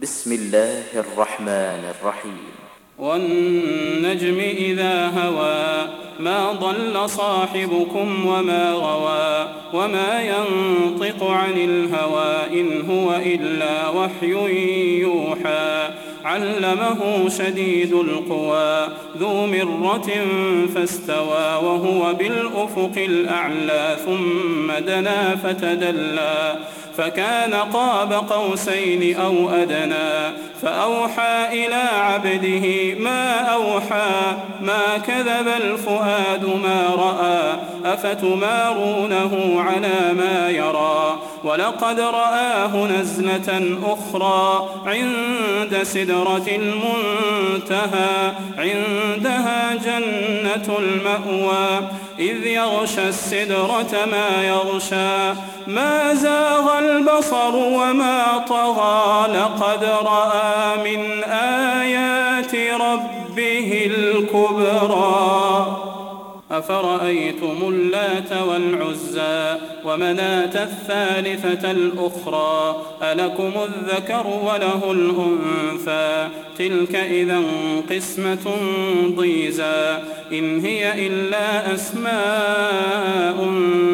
بسم الله الرحمن الرحيم. والنجم إذا هوى ما ضل صاحبكم وما غوى وما ينطق عن الهوى إن هو إلا وحي يوحى علمه شديد القوى ذو مرة فاستوى وهو بالأفق الأعلى ثم دنا فتدلى فكان قاب قوسين أو أدنى فأوحى إلى عبده ما أوحى ما كذب الفؤاد ما رأى أفتمارونه على ما يرى ولقد رآه نزلة أخرى عند سدرة المنتهى عندها جنة المأوى إذ يغشى السدرة ما يغشى ما زاغ البصر وما طغى لقد رأى من آيات ربه الكبرى أفرأيتم اللات والعزى ومناة الثالثة الأخرى ألكم الذكر وله الأنثى تلك إذا قسمة ضيزى إن هي إلا أسماء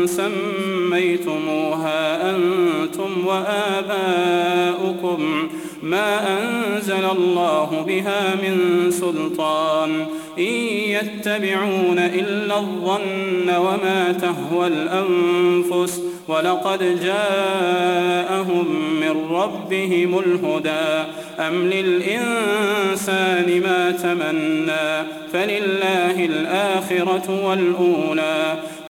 سميتموها أنتم وآباؤكم ما أنزل الله بها من سلطان إن يتبعون إلا الظن وما تهوى الأنفس ولقد جاءهم من ربهم الهدى أم للإنسان ما تمنى فلله الآخرة والأولى